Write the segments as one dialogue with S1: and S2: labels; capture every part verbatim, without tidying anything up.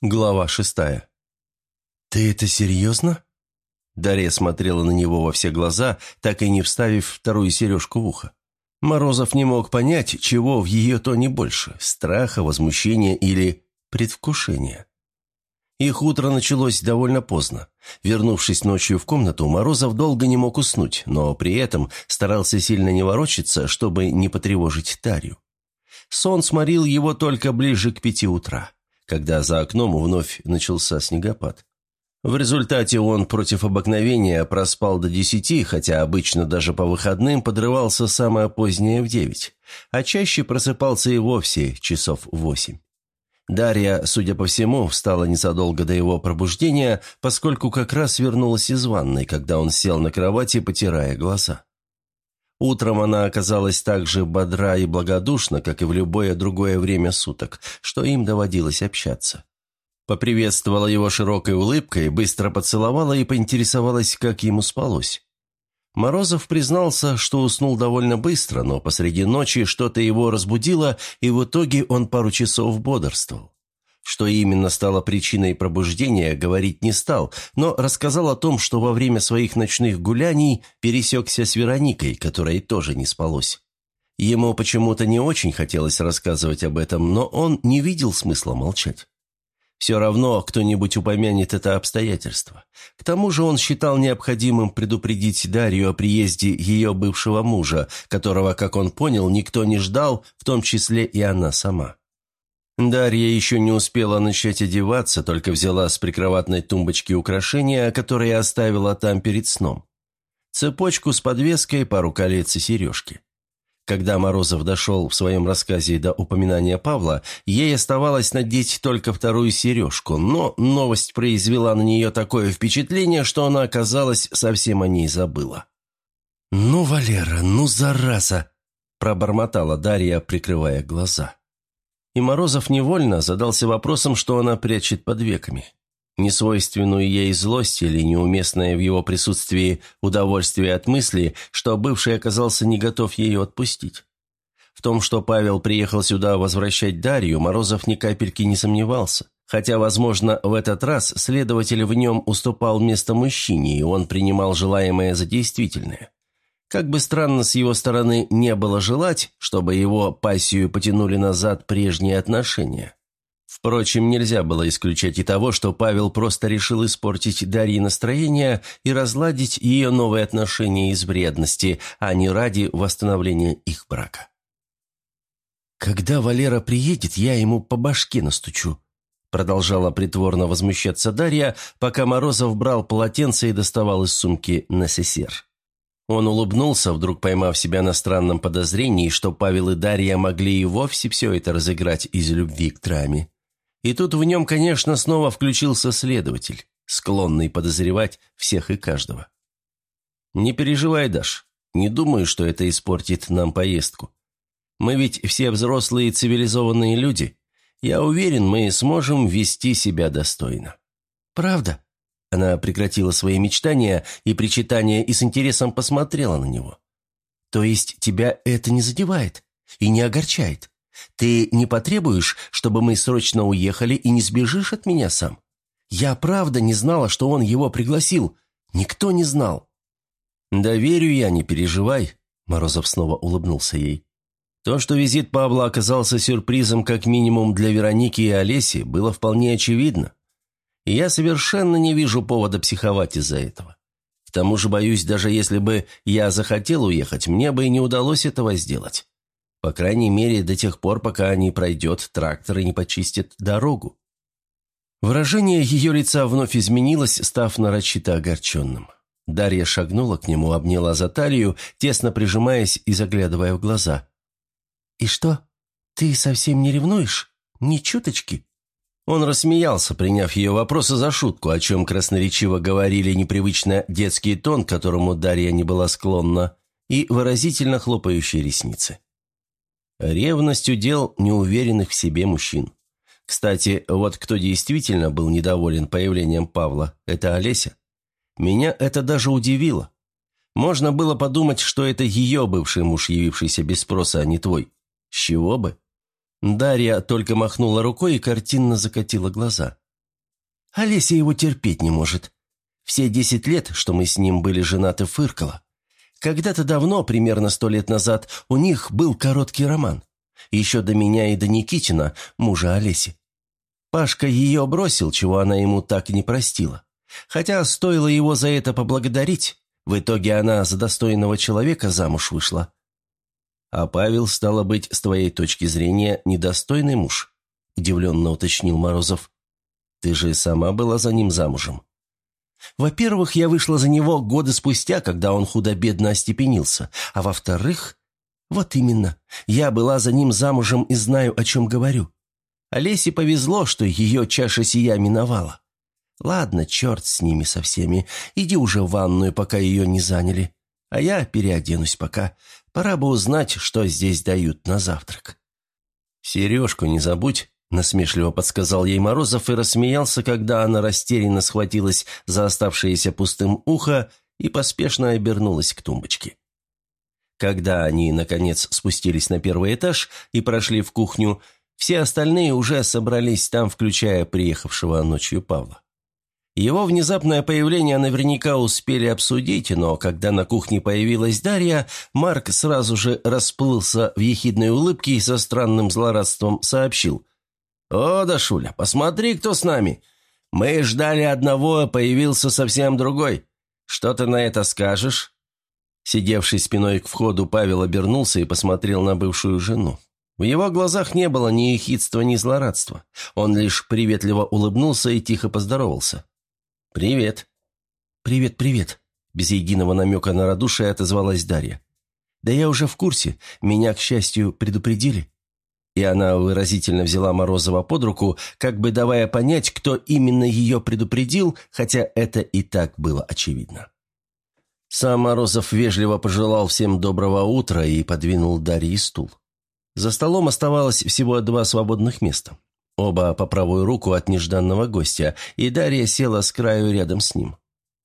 S1: Глава шестая. «Ты это серьезно?» Дарья смотрела на него во все глаза, так и не вставив вторую сережку в ухо. Морозов не мог понять, чего в ее тоне больше – страха, возмущения или предвкушения. Их утро началось довольно поздно. Вернувшись ночью в комнату, Морозов долго не мог уснуть, но при этом старался сильно не ворочаться, чтобы не потревожить Дарью. Сон сморил его только ближе к пяти утра, когда за окном вновь начался снегопад. В результате он против обыкновения проспал до десяти, хотя обычно даже по выходным подрывался самое позднее в девять, а чаще просыпался и вовсе часов в восемь. Дарья, судя по всему, встала незадолго до его пробуждения, поскольку как раз вернулась из ванной, когда он сел на кровати, потирая глаза. Утром она оказалась так же бодра и благодушна, как и в любое другое время суток, что им доводилось общаться. Поприветствовала его широкой улыбкой, быстро поцеловала и поинтересовалась, как ему спалось. Морозов признался, что уснул довольно быстро, но посреди ночи что-то его разбудило, и в итоге он пару часов бодрствовал. Что именно стало причиной пробуждения, говорить не стал, но рассказал о том, что во время своих ночных гуляний пересекся с Вероникой, которой тоже не спалось. Ему почему-то не очень хотелось рассказывать об этом, но он не видел смысла молчать. Все равно кто-нибудь упомянет это обстоятельство. К тому же он считал необходимым предупредить Дарью о приезде ее бывшего мужа, которого, как он понял, никто не ждал, в том числе и она сама. Дарья еще не успела начать одеваться, только взяла с прикроватной тумбочки украшения, которые оставила там перед сном. Цепочку с подвеской, пару колец и сережки. Когда Морозов дошел в своем рассказе до упоминания Павла, ей оставалось надеть только вторую сережку, но новость произвела на нее такое впечатление, что она, оказалось, совсем о ней забыла. «Ну, Валера, ну, зараза!» – пробормотала Дарья, прикрывая глаза. И Морозов невольно задался вопросом, что она прячет под веками. Несвойственную ей злость или неуместное в его присутствии удовольствие от мысли, что бывший оказался не готов ее отпустить. В том, что Павел приехал сюда возвращать Дарью, Морозов ни капельки не сомневался. Хотя, возможно, в этот раз следователь в нем уступал место мужчине, и он принимал желаемое за действительное. Как бы странно с его стороны не было желать, чтобы его пассию потянули назад прежние отношения. Впрочем, нельзя было исключать и того, что Павел просто решил испортить Дарье настроение и разладить ее новые отношения из вредности, а не ради восстановления их брака. «Когда Валера приедет, я ему по башке настучу», продолжала притворно возмущаться Дарья, пока Морозов брал полотенце и доставал из сумки несесер. Он улыбнулся, вдруг поймав себя на странном подозрении, что Павел и Дарья могли и вовсе все это разыграть из любви к драме. И тут в нем, конечно, снова включился следователь, склонный подозревать всех и каждого. «Не переживай, Даш, не думаю, что это испортит нам поездку. Мы ведь все взрослые и цивилизованные люди. Я уверен, мы сможем вести себя достойно». «Правда?» Она прекратила свои мечтания и причитания и с интересом посмотрела на него. «То есть тебя это не задевает и не огорчает? Ты не потребуешь, чтобы мы срочно уехали и не сбежишь от меня сам? Я правда не знала, что он его пригласил. Никто не знал». «Да верю я, не переживай», – Морозов снова улыбнулся ей. То, что визит Павла оказался сюрпризом как минимум для Вероники и Олеси, было вполне очевидно. И я совершенно не вижу повода психовать из-за этого. К тому же, боюсь, даже если бы я захотел уехать, мне бы и не удалось этого сделать. По крайней мере, до тех пор, пока не пройдет трактор и не почистит дорогу». Выражение ее лица вновь изменилось, став нарочито огорченным. Дарья шагнула к нему, обняла за талию, тесно прижимаясь и заглядывая в глаза. «И что, ты совсем не ревнуешь? Ни чуточки?» Он рассмеялся, приняв ее вопросы за шутку, о чем красноречиво говорили непривычно детский тон, к которому Дарья не была склонна, и выразительно хлопающие ресницы. Ревность удел неуверенных в себе мужчин. Кстати, вот кто действительно был недоволен появлением Павла, это Олеся. Меня это даже удивило. Можно было подумать, что это ее бывший муж, явившийся без спроса, а не твой. С чего бы? Дарья только махнула рукой и картинно закатила глаза. Олеся его терпеть не может. Все десять лет, что мы с ним были женаты, фыркала. Когда-то давно, примерно сто лет назад, у них был короткий роман. Еще до меня и до Никитина, мужа Олеси. Пашка ее бросил, чего она ему так и не простила. Хотя стоило его за это поблагодарить. В итоге она за достойного человека замуж вышла. А Павел, стало быть, с твоей точки зрения, недостойный муж? Удивленно уточнил Морозов. Ты же сама была за ним замужем. Во-первых, я вышла за него годы спустя, когда он худо-бедно остепенился. А во-вторых, вот именно, я была за ним замужем и знаю, о чем говорю. Олесе повезло, что ее чаша сия миновала. Ладно, черт с ними со всеми. Иди уже в ванную, пока ее не заняли. А я переоденусь пока. Пора бы узнать, что здесь дают на завтрак. «Сережку не забудь», — насмешливо подсказал ей Морозов и рассмеялся, когда она растерянно схватилась за оставшееся пустым ухо и поспешно обернулась к тумбочке. Когда они, наконец, спустились на первый этаж и прошли в кухню, все остальные уже собрались там, включая приехавшего ночью Павла. Его внезапное появление наверняка успели обсудить, но когда на кухне появилась Дарья, Марк сразу же расплылся в ехидной улыбке и со странным злорадством сообщил. «О, Дашуля, посмотри, кто с нами! Мы ждали одного, а появился совсем другой. Что ты на это скажешь?» Сидевший спиной к входу, Павел обернулся и посмотрел на бывшую жену. В его глазах не было ни ехидства, ни злорадства. Он лишь приветливо улыбнулся и тихо поздоровался. «Привет». «Привет, привет», – без единого намека на радушие отозвалась Дарья. «Да я уже в курсе, меня, к счастью, предупредили». И она выразительно взяла Морозова под руку, как бы давая понять, кто именно ее предупредил, хотя это и так было очевидно. Сам Морозов вежливо пожелал всем доброго утра и подвинул Дарье стул. За столом оставалось всего два свободных места. Оба по правую руку от нежданного гостя, и Дарья села с краю рядом с ним.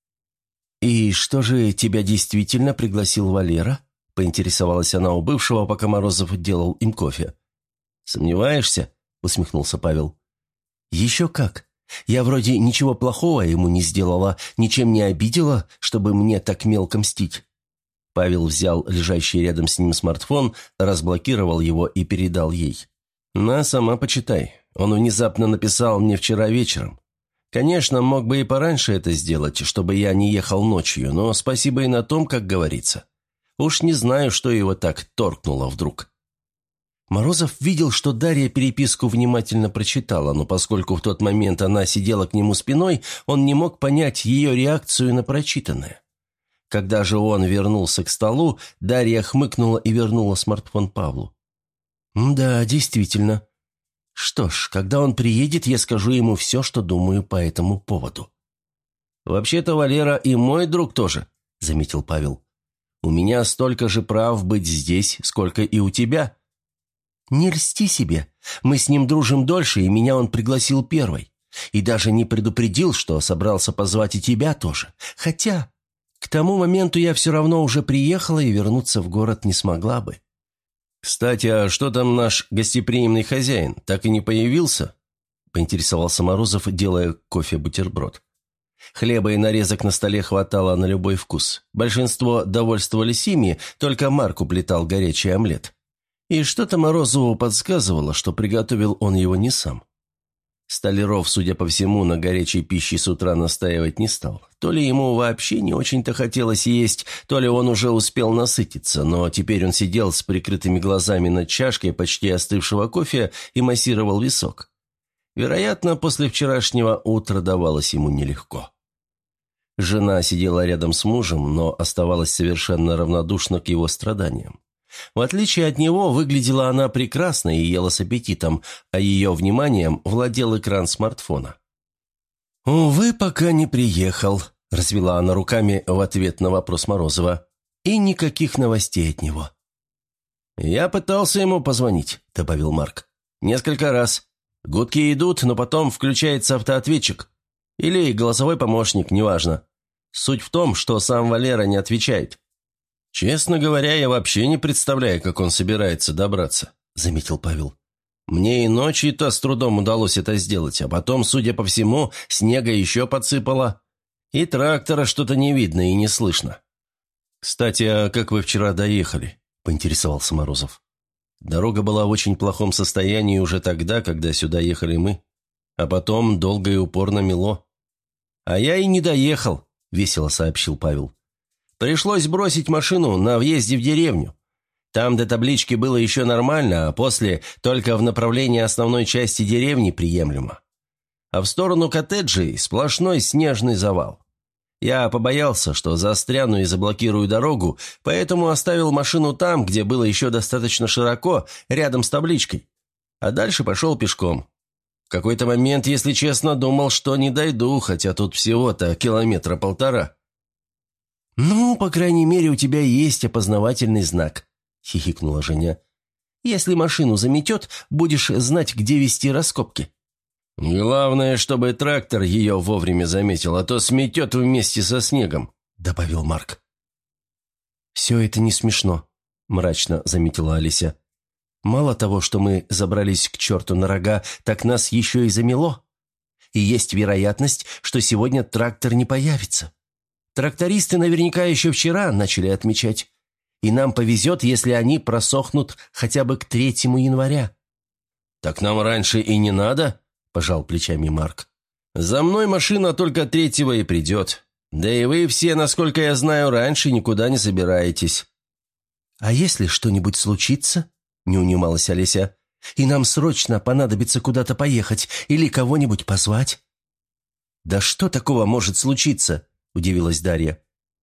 S1: «И что же, тебя действительно пригласил Валера?» – поинтересовалась она у бывшего, пока Морозов делал им кофе. «Сомневаешься?» – усмехнулся Павел. «Еще как. Я вроде ничего плохого ему не сделала, ничем не обидела, чтобы мне так мелко мстить». Павел взял лежащий рядом с ним смартфон, разблокировал его и передал ей. «На, сама почитай. Он внезапно написал мне вчера вечером. Конечно, мог бы и пораньше это сделать, чтобы я не ехал ночью, но спасибо и на том, как говорится. Уж не знаю, что его так торкнуло вдруг». Морозов видел, что Дарья переписку внимательно прочитала, но поскольку в тот момент она сидела к нему спиной, он не мог понять ее реакцию на прочитанное. Когда же он вернулся к столу, Дарья хмыкнула и вернула смартфон Павлу. «Да, действительно. Что ж, когда он приедет, я скажу ему все, что думаю по этому поводу». «Вообще-то Валера и мой друг тоже», — заметил Павел. «У меня столько же прав быть здесь, сколько и у тебя». «Не льсти себе. Мы с ним дружим дольше, и меня он пригласил первой. И даже не предупредил, что собрался позвать и тебя тоже. Хотя... К тому моменту я все равно уже приехала и вернуться в город не смогла бы». «Кстати, а что там наш гостеприимный хозяин? Так и не появился?» – поинтересовался Морозов, делая кофе-бутерброд. Хлеба и нарезок на столе хватало на любой вкус. Большинство довольствовались ими, только Марк уплетал горячий омлет. И что-то Морозову подсказывало, что приготовил он его не сам. Столяров, судя по всему, на горячей пище с утра настаивать не стал. То ли ему вообще не очень-то хотелось есть, то ли он уже успел насытиться, но теперь он сидел с прикрытыми глазами над чашкой почти остывшего кофе и массировал висок. Вероятно, после вчерашнего утра давалось ему нелегко. Жена сидела рядом с мужем, но оставалась совершенно равнодушна к его страданиям. В отличие от него, выглядела она прекрасно и ела с аппетитом, а ее вниманием владел экран смартфона. «Увы, пока не приехал», – развела она руками в ответ на вопрос Морозова. «И никаких новостей от него». «Я пытался ему позвонить», – добавил Марк. «Несколько раз. Гудки идут, но потом включается автоответчик. Или голосовой помощник, неважно. Суть в том, что сам Валера не отвечает». «Честно говоря, я вообще не представляю, как он собирается добраться», – заметил Павел. Мне и ночью-то с трудом удалось это сделать, а потом, судя по всему, снега еще подсыпало. И трактора что-то не видно и не слышно. «Кстати, а как вы вчера доехали?» – поинтересовался Морозов. «Дорога была в очень плохом состоянии уже тогда, когда сюда ехали мы, а потом долго и упорно мело». «А я и не доехал», – весело сообщил Павел. «Пришлось бросить машину на въезде в деревню. Там до таблички было еще нормально, а после только в направлении основной части деревни приемлемо. А в сторону коттеджей сплошной снежный завал. Я побоялся, что застряну и заблокирую дорогу, поэтому оставил машину там, где было еще достаточно широко, рядом с табличкой. А дальше пошел пешком. В какой-то момент, если честно, думал, что не дойду, хотя тут всего-то километра полтора». «Ну, по крайней мере, у тебя есть опознавательный знак», — хихикнула Женя. «Если машину заметет, будешь знать, где вести раскопки». «Главное, чтобы трактор ее вовремя заметил, а то сметет вместе со снегом», — добавил Марк. «Все это не смешно», — мрачно заметила Алися. «Мало того, что мы забрались к черту на рога, так нас еще и замело. И есть вероятность, что сегодня трактор не появится. Трактористы наверняка еще вчера начали отмечать. И нам повезет, если они просохнут хотя бы к третьему января». «Так нам раньше и не надо», – пожал плечами Марк. «За мной машина только третьего и придет. Да и вы все, насколько я знаю, раньше никуда не собираетесь». «А если что-нибудь случится?» – не унималась Олеся. «И нам срочно понадобится куда-то поехать или кого-нибудь позвать?» «Да что такого может случиться?» – удивилась Дарья.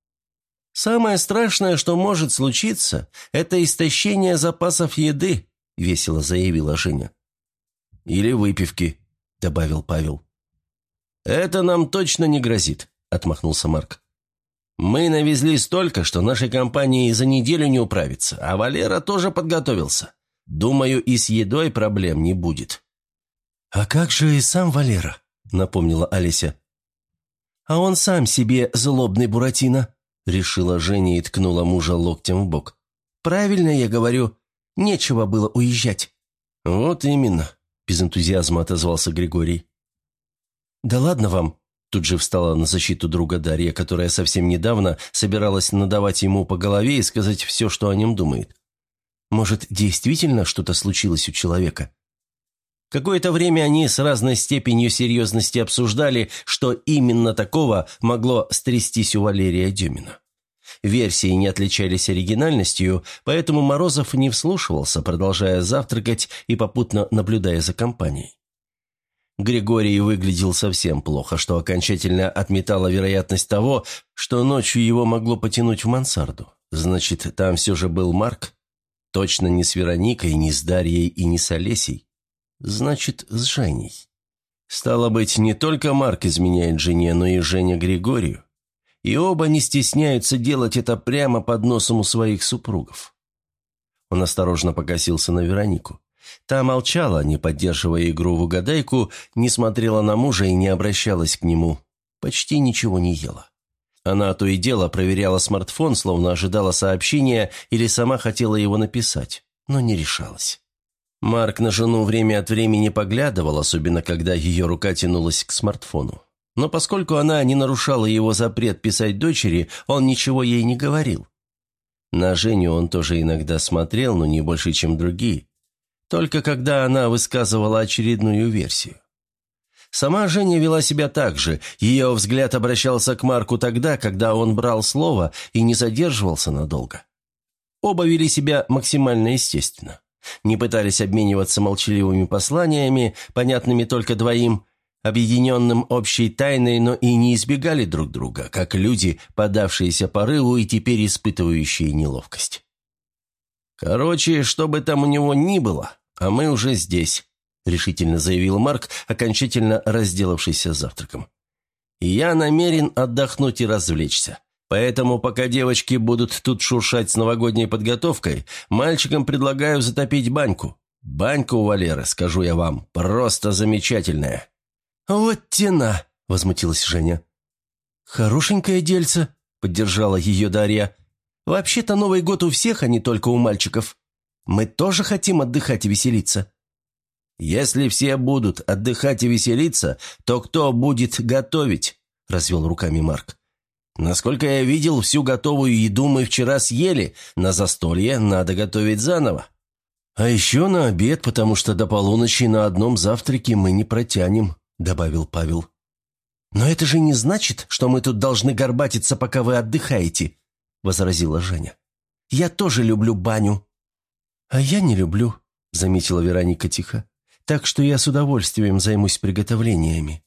S1: «Самое страшное, что может случиться, это истощение запасов еды», – весело заявила Женя. «Или выпивки», – добавил Павел. «Это нам точно не грозит», – отмахнулся Марк. «Мы навезли столько, что нашей компании за неделю не управится, а Валера тоже подготовился. Думаю, и с едой проблем не будет». «А как же и сам Валера?» – напомнила Олеся. «А он сам себе злобный Буратино», – решила Женя и ткнула мужа локтем в бок. «Правильно я говорю, нечего было уезжать». «Вот именно», – без энтузиазма отозвался Григорий. «Да ладно вам», – тут же встала на защиту друга Дарья, которая совсем недавно собиралась надавать ему по голове и сказать все, что о нем думает. «Может, действительно что-то случилось у человека?» Какое-то время они с разной степенью серьезности обсуждали, что именно такого могло стрястись у Валерия Дюмина. Версии не отличались оригинальностью, поэтому Морозов не вслушивался, продолжая завтракать и попутно наблюдая за компанией. Григорий выглядел совсем плохо, что окончательно отметало вероятность того, что ночью его могло потянуть в мансарду. Значит, там все же был Марк? Точно не с Вероникой, не с Дарьей и не с Олесей. Значит, с Женей. Стало быть, не только Марк изменяет жене, но и Женя Григорию. И оба не стесняются делать это прямо под носом у своих супругов. Он осторожно покосился на Веронику. Та молчала, не поддерживая игру в угадайку, не смотрела на мужа и не обращалась к нему. Почти ничего не ела. Она то и дело проверяла смартфон, словно ожидала сообщения или сама хотела его написать, но не решалась. Марк на жену время от времени поглядывал, особенно когда ее рука тянулась к смартфону. Но поскольку она не нарушала его запрет писать дочери, он ничего ей не говорил. На Женю он тоже иногда смотрел, но не больше, чем другие. Только когда она высказывала очередную версию. Сама Женя вела себя так же. Ее взгляд обращался к Марку тогда, когда он брал слово и не задерживался надолго. Оба вели себя максимально естественно. Не пытались обмениваться молчаливыми посланиями, понятными только двоим, объединенным общей тайной, но и не избегали друг друга, как люди, поддавшиеся порыву и теперь испытывающие неловкость. «Короче, что бы там у него ни было, а мы уже здесь», – решительно заявил Марк, окончательно разделавшийся с завтраком. «И я намерен отдохнуть и развлечься. Поэтому, пока девочки будут тут шуршать с новогодней подготовкой, мальчикам предлагаю затопить баньку. Банька у Валеры, скажу я вам, просто замечательная». «Вот тена!» – возмутилась Женя. «Хорошенькое дельце», – поддержала ее Дарья. «Вообще-то Новый год у всех, а не только у мальчиков. Мы тоже хотим отдыхать и веселиться». «Если все будут отдыхать и веселиться, то кто будет готовить?» – развел руками Марк. «Насколько я видел, всю готовую еду мы вчера съели, на застолье надо готовить заново. А еще на обед, потому что до полуночи на одном завтраке мы не протянем», – добавил Павел. «Но это же не значит, что мы тут должны горбатиться, пока вы отдыхаете», – возразила Женя. «Я тоже люблю баню». «А я не люблю», – заметила Вероника тихо. «Так что я с удовольствием займусь приготовлениями».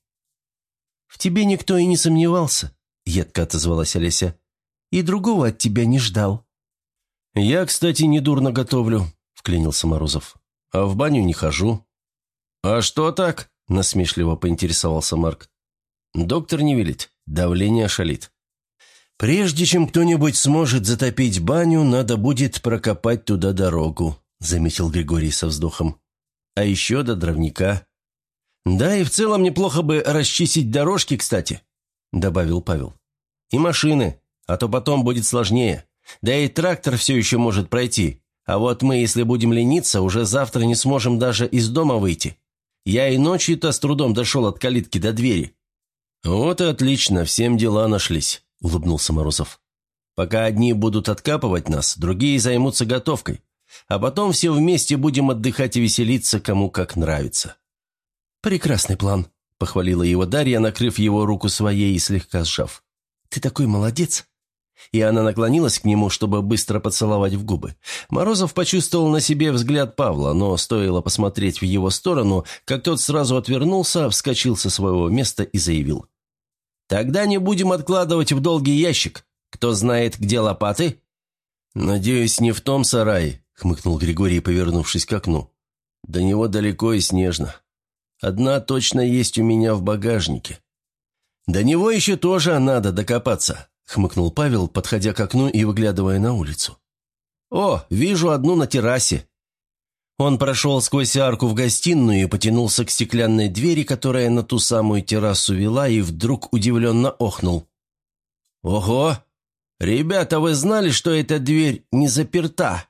S1: «В тебе никто и не сомневался», – едко отозвалась Олеся. «И другого от тебя не ждал». «Я, кстати, недурно готовлю», – вклинился Морозов. «А в баню не хожу». «А что так?» – насмешливо поинтересовался Марк. «Доктор не велит, давление шалит». «Прежде чем кто-нибудь сможет затопить баню, надо будет прокопать туда дорогу», – заметил Григорий со вздохом. «А еще до дровника». «Да, и в целом неплохо бы расчистить дорожки, кстати», – добавил Павел. «И машины, а то потом будет сложнее. Да и трактор все еще может пройти. А вот мы, если будем лениться, уже завтра не сможем даже из дома выйти. Я и ночью-то с трудом дошел от калитки до двери». «Вот и отлично, всем дела нашлись», – улыбнулся Морозов. «Пока одни будут откапывать нас, другие займутся готовкой. А потом все вместе будем отдыхать и веселиться, кому как нравится». «Прекрасный план», – похвалила его Дарья, накрыв его руку своей и слегка сжав. «Ты такой молодец». И она наклонилась к нему, чтобы быстро поцеловать в губы. Морозов почувствовал на себе взгляд Павла, но стоило посмотреть в его сторону, как тот сразу отвернулся, вскочил со своего места и заявил. «Тогда не будем откладывать в долгий ящик. Кто знает, где лопаты?» «Надеюсь, не в том сарае», — хмыкнул Григорий, повернувшись к окну. «До него далеко и снежно. Одна точно есть у меня в багажнике». «До него еще тоже надо докопаться», — хмыкнул Павел, подходя к окну и выглядывая на улицу. «О, вижу одну на террасе». Он прошел сквозь арку в гостиную и потянулся к стеклянной двери, которая на ту самую террасу вела, и вдруг удивленно охнул. «Ого! Ребята, вы знали, что эта дверь не заперта?»